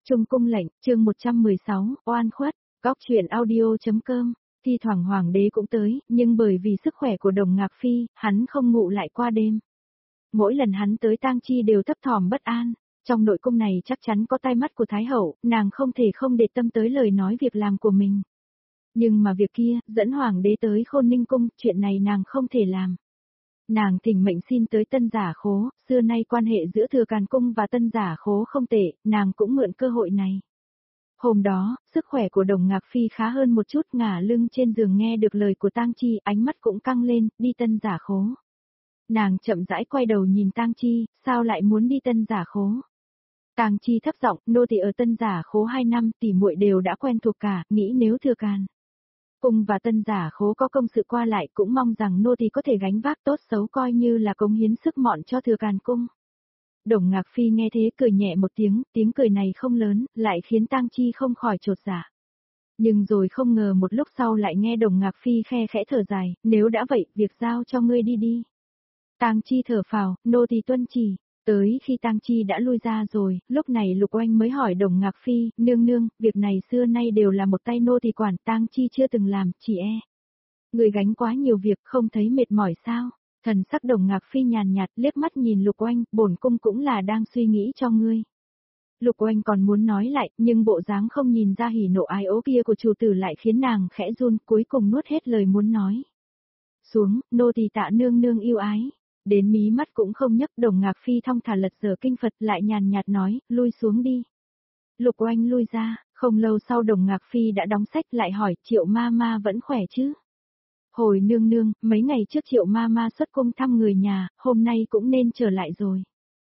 Trung cung lệnh, chương 116, oan khuất, góc truyện audio.com, thi thoảng hoàng đế cũng tới, nhưng bởi vì sức khỏe của Đồng Ngạc Phi, hắn không ngủ lại qua đêm. Mỗi lần hắn tới tang chi đều thấp thỏm bất an, trong nội cung này chắc chắn có tai mắt của Thái Hậu, nàng không thể không để tâm tới lời nói việc làm của mình. Nhưng mà việc kia, dẫn hoàng đế tới Khôn Ninh cung, chuyện này nàng không thể làm. Nàng thỉnh mệnh xin tới Tân Giả Khố, xưa nay quan hệ giữa Thừa Càn Cung và Tân Giả Khố không tệ, nàng cũng mượn cơ hội này. Hôm đó, sức khỏe của Đồng Ngạc Phi khá hơn một chút, ngả lưng trên giường nghe được lời của Tang Chi, ánh mắt cũng căng lên, đi Tân Giả Khố. Nàng chậm rãi quay đầu nhìn Tang Chi, sao lại muốn đi Tân Giả Khố? Tang Chi thấp giọng, nô tỳ ở Tân Giả Khố 2 năm, tỷ muội đều đã quen thuộc cả, nghĩ nếu Thừa Càn Cung và Tân Giả Khố có công sự qua lại cũng mong rằng nô tỳ có thể gánh vác tốt xấu coi như là cống hiến sức mọn cho Thừa Càn Cung. Đồng Ngạc Phi nghe thế cười nhẹ một tiếng cười này không lớn, lại khiến Tang Chi không khỏi chột dạ. Nhưng rồi không ngờ một lúc sau lại nghe Đồng Ngạc Phi khe khẽ thở dài, nếu đã vậy, việc giao cho ngươi đi đi. Tang Chi thở phào, nô tỳ tuân chỉ. Tới khi Tang Chi đã lui ra rồi, lúc này Lục Oanh mới hỏi Đồng Ngạc Phi, nương nương, việc này xưa nay đều là một tay nô tỳ quản, Tang Chi chưa từng làm, chỉ người gánh quá nhiều việc không thấy mệt mỏi sao? Thần sắc Đồng Ngạc Phi nhàn nhạt liếc mắt nhìn Lục Oanh, bổn cung cũng là đang suy nghĩ cho ngươi. Lục Oanh còn muốn nói lại, nhưng bộ dáng không nhìn ra hỉ nộ ái ố kia của chủ tử lại khiến nàng khẽ run, cuối cùng nuốt hết lời muốn nói. Xuống, nô tỳ tạ nương nương yêu ái. Đến mí mắt cũng không nhấc, Đồng Ngạc Phi thong thả lật dở kinh Phật lại nhàn nhạt nói, lui xuống đi. Lục Oanh lui ra, không lâu sau Đồng Ngạc Phi đã đóng sách lại hỏi, Triệu ma ma vẫn khỏe chứ? Hồi nương nương, mấy ngày trước Triệu ma ma xuất cung thăm người nhà, hôm nay cũng nên trở lại rồi.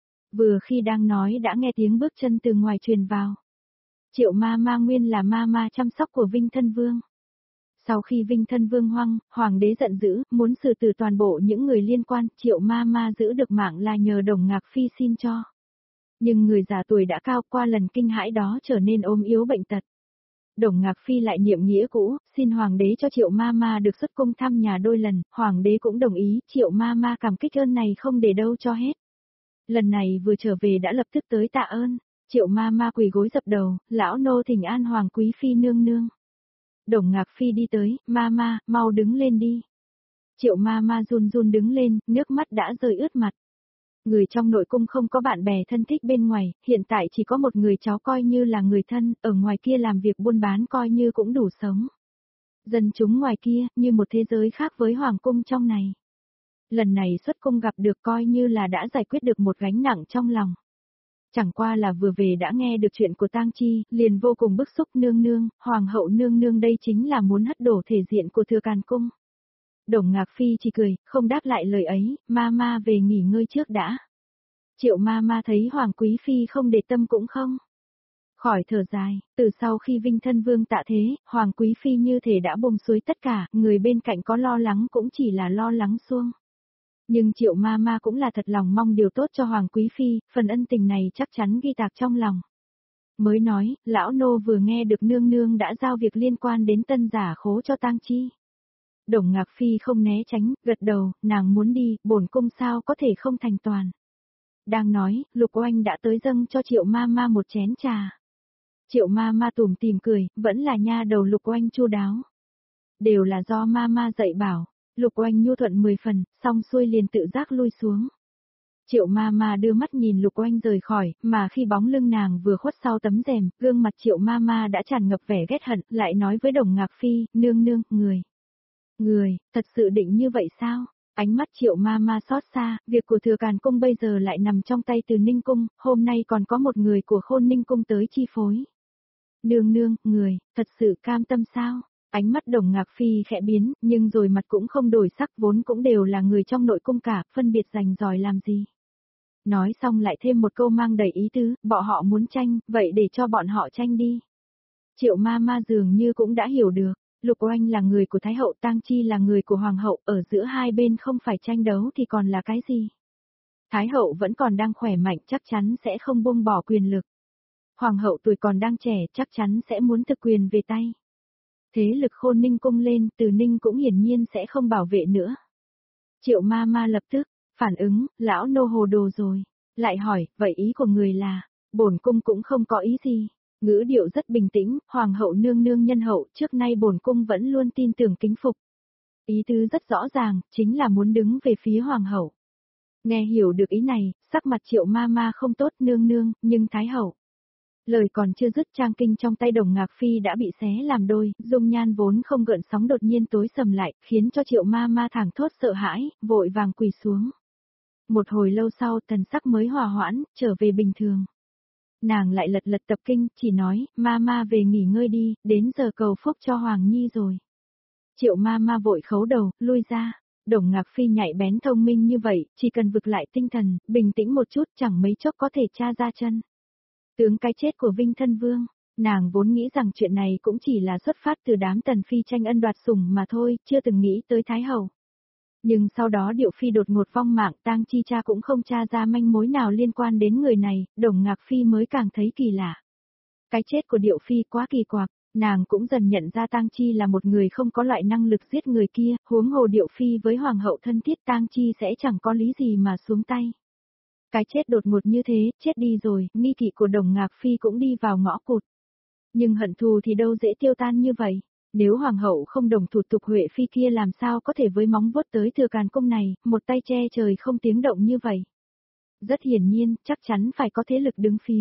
Vừa khi đang nói đã nghe tiếng bước chân từ ngoài truyền vào. Triệu ma ma nguyên là ma ma chăm sóc của Vinh Thân Vương. Sau khi Vinh Thân Vương hoang, hoàng đế giận dữ, muốn xử tử toàn bộ những người liên quan, Triệu ma ma giữ được mạng là nhờ Đồng Ngạc Phi xin cho. Nhưng người già tuổi đã cao, qua lần kinh hãi đó trở nên ốm yếu bệnh tật. Đồng Ngạc Phi lại niệm nghĩa cũ, xin hoàng đế cho Triệu ma ma được xuất cung thăm nhà đôi lần, hoàng đế cũng đồng ý, Triệu ma ma cảm kích ơn này không để đâu cho hết. Lần này vừa trở về đã lập tức tới tạ ơn, Triệu ma ma quỳ gối dập đầu, lão nô thỉnh an hoàng quý phi nương nương. Đồng Ngạc Phi đi tới, ma ma, mau đứng lên đi. Triệu ma ma run run đứng lên, nước mắt đã rơi ướt mặt. Người trong nội cung không có bạn bè thân thích bên ngoài, hiện tại chỉ có một người cháu coi như là người thân, ở ngoài kia làm việc buôn bán coi như cũng đủ sống. Dân chúng ngoài kia, như một thế giới khác với hoàng cung trong này. Lần này xuất cung gặp được coi như là đã giải quyết được một gánh nặng trong lòng. Chẳng qua là vừa về đã nghe được chuyện của Tang Chi, liền vô cùng bức xúc nương nương, hoàng hậu nương nương đây chính là muốn hất đổ thể diện của Thừa Càn Cung. Đồng Ngạc Phi chỉ cười, không đáp lại lời ấy, ma ma về nghỉ ngơi trước đã. Triệu ma ma thấy hoàng quý phi không để tâm cũng không khỏi thở dài, từ sau khi Vinh Thân Vương tạ thế, hoàng quý phi như thể đã bông xuôi tất cả, người bên cạnh có lo lắng cũng chỉ là lo lắng suông. Nhưng Triệu ma ma cũng là thật lòng mong điều tốt cho Hoàng Quý Phi, phần ân tình này chắc chắn ghi tạc trong lòng. Mới nói, lão nô vừa nghe được nương nương đã giao việc liên quan đến Tân Giả Khố cho Tang Chi. Đồng Ngạc Phi không né tránh, gật đầu, nàng muốn đi, bổn cung sao có thể không thành toàn. Đang nói, Lục Oanh đã tới dâng cho Triệu ma ma một chén trà. Triệu ma ma tủm tỉm cười, vẫn là nha đầu Lục Oanh chu đáo. Đều là do ma ma dạy bảo. Lục Oanh nhu thuận 10 phần, xong xuôi liền tự giác lui xuống. Triệu ma ma đưa mắt nhìn Lục Oanh rời khỏi, mà khi bóng lưng nàng vừa khuất sau tấm rèm, gương mặt Triệu ma ma đã tràn ngập vẻ ghét hận, lại nói với Đồng Ngạc Phi, nương nương, người, thật sự định như vậy sao? Ánh mắt Triệu ma ma xót xa, việc của Thừa Càn Cung bây giờ lại nằm trong tay Từ Ninh Cung, hôm nay còn có một người của Khôn Ninh Cung tới chi phối. Nương nương, người, thật sự cam tâm sao? Ánh mắt Đồng Ngạc Phi khẽ biến, nhưng rồi mặt cũng không đổi sắc, vốn cũng đều là người trong nội cung cả, phân biệt rành ròi làm gì. Nói xong lại thêm một câu mang đầy ý tứ, bọn họ muốn tranh, vậy để cho bọn họ tranh đi. Triệu ma ma dường như cũng đã hiểu được, Lục Oanh là người của Thái Hậu, Tang Chi là người của Hoàng Hậu, ở giữa hai bên không phải tranh đấu thì còn là cái gì. Thái Hậu vẫn còn đang khỏe mạnh chắc chắn sẽ không buông bỏ quyền lực. Hoàng Hậu tuổi còn đang trẻ chắc chắn sẽ muốn thực quyền về tay. Thế lực Khôn Ninh Cung lên, Từ Ninh cũng hiển nhiên sẽ không bảo vệ nữa. Triệu ma ma lập tức, phản ứng, lão nô hồ đồ rồi, lại hỏi, vậy ý của người là, bổn cung cũng không có ý gì. Ngữ điệu rất bình tĩnh, hoàng hậu nương nương nhân hậu, trước nay bổn cung vẫn luôn tin tưởng kính phục. Ý tứ rất rõ ràng, chính là muốn đứng về phía hoàng hậu. Nghe hiểu được ý này, sắc mặt Triệu ma ma không tốt nương nương, nhưng thái hậu. Lời còn chưa dứt trang kinh trong tay Đồng Ngạc Phi đã bị xé làm đôi, dung nhan vốn không gợn sóng đột nhiên tối sầm lại, khiến cho Triệu ma ma thảng thốt sợ hãi, vội vàng quỳ xuống. Một hồi lâu sau thần sắc mới hòa hoãn, trở về bình thường. Nàng lại lật lật tập kinh, chỉ nói, ma ma về nghỉ ngơi đi, đến giờ cầu phúc cho Hoàng Nhi rồi. Triệu ma ma vội khấu đầu, lui ra. Đồng Ngạc Phi nhạy bén thông minh như vậy, chỉ cần vực lại tinh thần, bình tĩnh một chút chẳng mấy chốc có thể tra ra chân. Tướng cái chết của Vinh Thân Vương, nàng vốn nghĩ rằng chuyện này cũng chỉ là xuất phát từ đám tần phi tranh ân đoạt sủng mà thôi, chưa từng nghĩ tới Thái Hậu. Nhưng sau đó Điệu Phi đột ngột vong mạng, tang chi cha cũng không tra ra manh mối nào liên quan đến người này, Đồng Ngạc Phi mới càng thấy kỳ lạ. Cái chết của Điệu Phi quá kỳ quặc, nàng cũng dần nhận ra tang chi là một người không có loại năng lực giết người kia, huống hồ Điệu Phi với hoàng hậu thân thiết tang chi sẽ chẳng có lý gì mà xuống tay. Cái chết đột ngột như thế, chết đi rồi, nghi kỵ của Đồng Ngạc Phi cũng đi vào ngõ cụt. Nhưng hận thù thì đâu dễ tiêu tan như vậy. Nếu hoàng hậu không đồng thủ tục Huệ Phi kia làm sao có thể với móng vuốt tới Thừa Càn Cung này, một tay che trời không tiếng động như vậy. Rất hiển nhiên, chắc chắn phải có thế lực đứng phía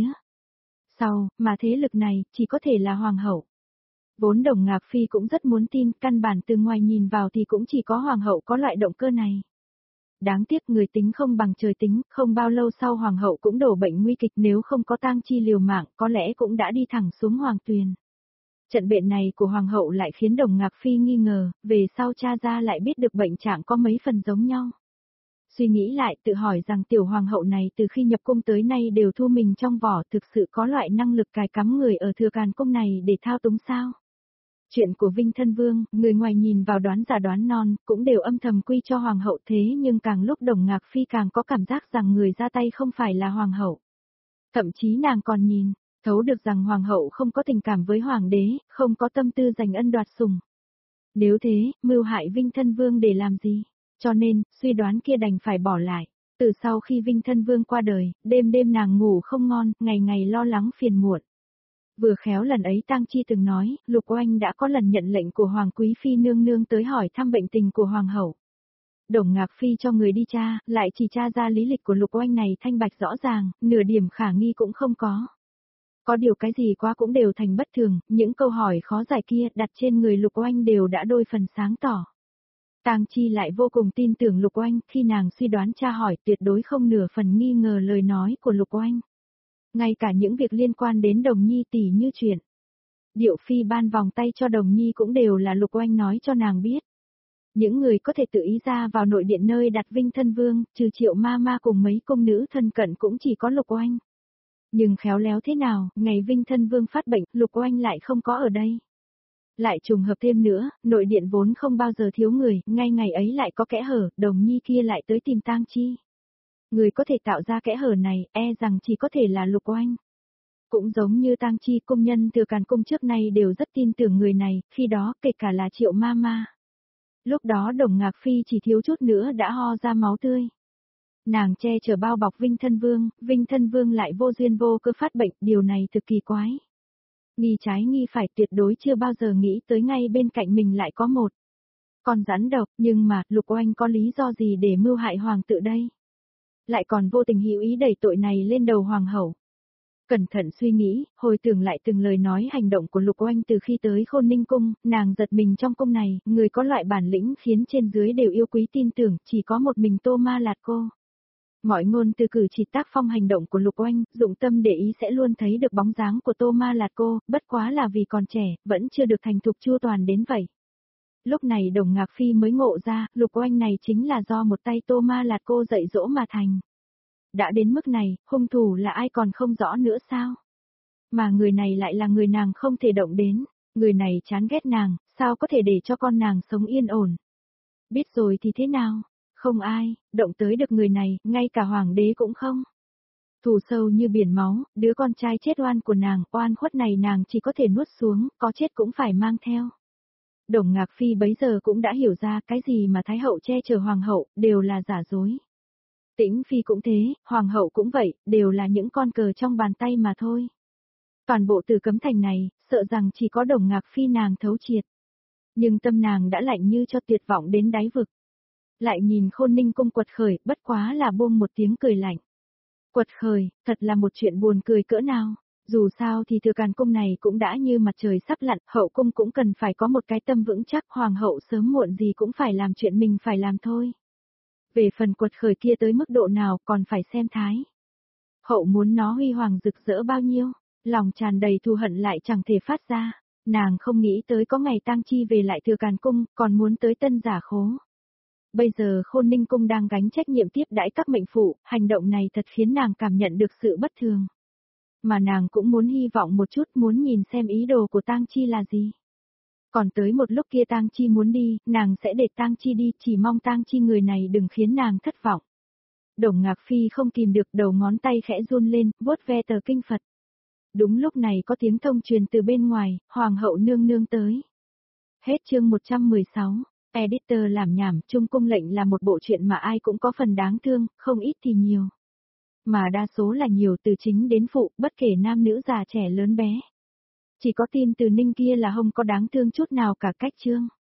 sau, mà thế lực này, chỉ có thể là hoàng hậu. Vốn Đồng Ngạc Phi cũng rất muốn tin, căn bản từ ngoài nhìn vào thì cũng chỉ có hoàng hậu có loại động cơ này. Đáng tiếc người tính không bằng trời tính, không bao lâu sau hoàng hậu cũng đổ bệnh nguy kịch, nếu không có tang chi liều mạng, có lẽ cũng đã đi thẳng xuống hoàng tuyền. Trận bệnh này của hoàng hậu lại khiến Đồng Ngạc Phi nghi ngờ, về sau cha ra lại biết được bệnh trạng có mấy phần giống nhau. Suy nghĩ lại tự hỏi rằng tiểu hoàng hậu này từ khi nhập cung tới nay đều thu mình trong vỏ, thực sự có loại năng lực cài cắm người ở Thừa Càn Cung này để thao túng sao? Chuyện của Vinh Thân Vương, người ngoài nhìn vào đoán già đoán non, cũng đều âm thầm quy cho hoàng hậu, thế nhưng càng lúc Đồng Ngạc Phi càng có cảm giác rằng người ra tay không phải là hoàng hậu. Thậm chí nàng còn nhìn, thấu được rằng hoàng hậu không có tình cảm với hoàng đế, không có tâm tư giành ân đoạt sủng. Nếu thế, mưu hại Vinh Thân Vương để làm gì? Cho nên, suy đoán kia đành phải bỏ lại. Từ sau khi Vinh Thân Vương qua đời, đêm đêm nàng ngủ không ngon, ngày ngày lo lắng phiền muộn. Vừa khéo lần ấy tang chi từng nói, Lục Oanh đã có lần nhận lệnh của Hoàng Quý Phi nương nương tới hỏi thăm bệnh tình của Hoàng hậu. Đồng Ngạc Phi cho người đi tra, lại chỉ tra ra lý lịch của Lục Oanh này thanh bạch rõ ràng, nửa điểm khả nghi cũng không có. Có điều cái gì quá cũng đều thành bất thường, những câu hỏi khó giải kia đặt trên người Lục Oanh đều đã đôi phần sáng tỏ. Tang Chi lại vô cùng tin tưởng Lục Oanh, khi nàng suy đoán tra hỏi tuyệt đối không nửa phần nghi ngờ lời nói của Lục Oanh. Ngay cả những việc liên quan đến Đồng Nhi tỷ như chuyện Điệu Phi ban vòng tay cho Đồng Nhi cũng đều là Lục Oanh nói cho nàng biết. Những người có thể tự ý ra vào nội điện nơi đặt Vinh Thân Vương, trừ Triệu ma ma cùng mấy công nữ thân cận cũng chỉ có Lục Oanh. Nhưng khéo léo thế nào, ngày Vinh Thân Vương phát bệnh, Lục Oanh lại không có ở đây. Lại trùng hợp thêm nữa, nội điện vốn không bao giờ thiếu người, ngay ngày ấy lại có kẽ hở, Đồng Nhi kia lại tới tìm Tang Chi. Người có thể tạo ra kẽ hở này, e rằng chỉ có thể là Lục Oanh. Cũng giống như Tang Chi, công nhân Thừa Càn Cung trước nay đều rất tin tưởng người này, khi đó kể cả là Triệu ma ma. Lúc đó Đồng Ngạc Phi chỉ thiếu chút nữa đã ho ra máu tươi. Nàng che chở bao bọc Vinh Thân Vương lại vô duyên vô cơ phát bệnh, điều này thực kỳ quái. Nghi trái nghi phải, tuyệt đối chưa bao giờ nghĩ tới ngay bên cạnh mình lại có một con rắn độc, nhưng mà, Lục Oanh có lý do gì để mưu hại hoàng tự đây? Lại còn vô tình hữu ý đẩy tội này lên đầu hoàng hậu. Cẩn thận suy nghĩ, hồi tưởng lại từng lời nói hành động của Lục Oanh từ khi tới Khôn Ninh Cung, nàng giật mình trong cung này, người có loại bản lĩnh khiến trên dưới đều yêu quý tin tưởng, chỉ có một mình Tô Ma Lạt cô. Mọi ngôn từ cử chỉ tác phong hành động của Lục Oanh, dụng tâm để ý sẽ luôn thấy được bóng dáng của Tô Ma Lạt cô, bất quá là vì còn trẻ, vẫn chưa được thành thục chu toàn đến vậy. Lúc này Đồng Ngạc Phi mới ngộ ra, Lục Oanh này chính là do một tay Tô Ma Lạt cô dạy dỗ mà thành. Đã đến mức này, hung thủ là ai còn không rõ nữa sao? Mà người này lại là người nàng không thể động đến, người này chán ghét nàng, sao có thể để cho con nàng sống yên ổn? Biết rồi thì thế nào? Không ai, động tới được người này, ngay cả hoàng đế cũng không. Thù sâu như biển máu, đứa con trai chết oan của nàng, oan khuất này nàng chỉ có thể nuốt xuống, có chết cũng phải mang theo. Đồng Ngạc Phi bấy giờ cũng đã hiểu ra cái gì mà Thái hậu che chở hoàng hậu, đều là giả dối. Tĩnh Phi cũng thế, hoàng hậu cũng vậy, đều là những con cờ trong bàn tay mà thôi. Toàn bộ Tử Cấm Thành này, sợ rằng chỉ có Đồng Ngạc Phi nàng thấu triệt. Nhưng tâm nàng đã lạnh như cho tuyệt vọng đến đáy vực. Lại nhìn Khôn Ninh cung quật khởi, bất quá là buông một tiếng cười lạnh. Quật khởi, thật là một chuyện buồn cười cỡ nào. Dù sao thì Thừa Càn cung này cũng đã như mặt trời sắp lặn, hậu cung cũng cần phải có một cái tâm vững chắc, hoàng hậu sớm muộn gì cũng phải làm chuyện mình phải làm thôi. Về phần quật khởi kia tới mức độ nào còn phải xem thái. Hậu muốn nó huy hoàng rực rỡ bao nhiêu, lòng tràn đầy thù hận lại chẳng thể phát ra. Nàng không nghĩ tới có ngày tang chi về lại Thừa Càn cung, còn muốn tới Tân Giả Khố. Bây giờ Khôn Ninh cung đang gánh trách nhiệm tiếp đãi các mệnh phụ, hành động này thật khiến nàng cảm nhận được sự bất thường. Mà nàng cũng muốn hy vọng một chút, muốn nhìn xem ý đồ của tang chi là gì. Còn tới một lúc kia tang chi muốn đi, nàng sẽ để tang chi đi, chỉ mong tang chi người này đừng khiến nàng thất vọng. Đồng Ngạc Phi không kìm được, đầu ngón tay khẽ run lên, vuốt ve tờ kinh Phật. Đúng lúc này có tiếng thông truyền từ bên ngoài, Hoàng hậu nương nương tới. Hết chương 116. Editor làm nhảm, Trung cung lệnh là một bộ truyện mà ai cũng có phần đáng thương, không ít thì nhiều. Mà đa số là nhiều, từ chính đến phụ, bất kể nam nữ già trẻ lớn bé. Chỉ có tim Từ Ninh kia là không có đáng thương chút nào cả. Cách chương.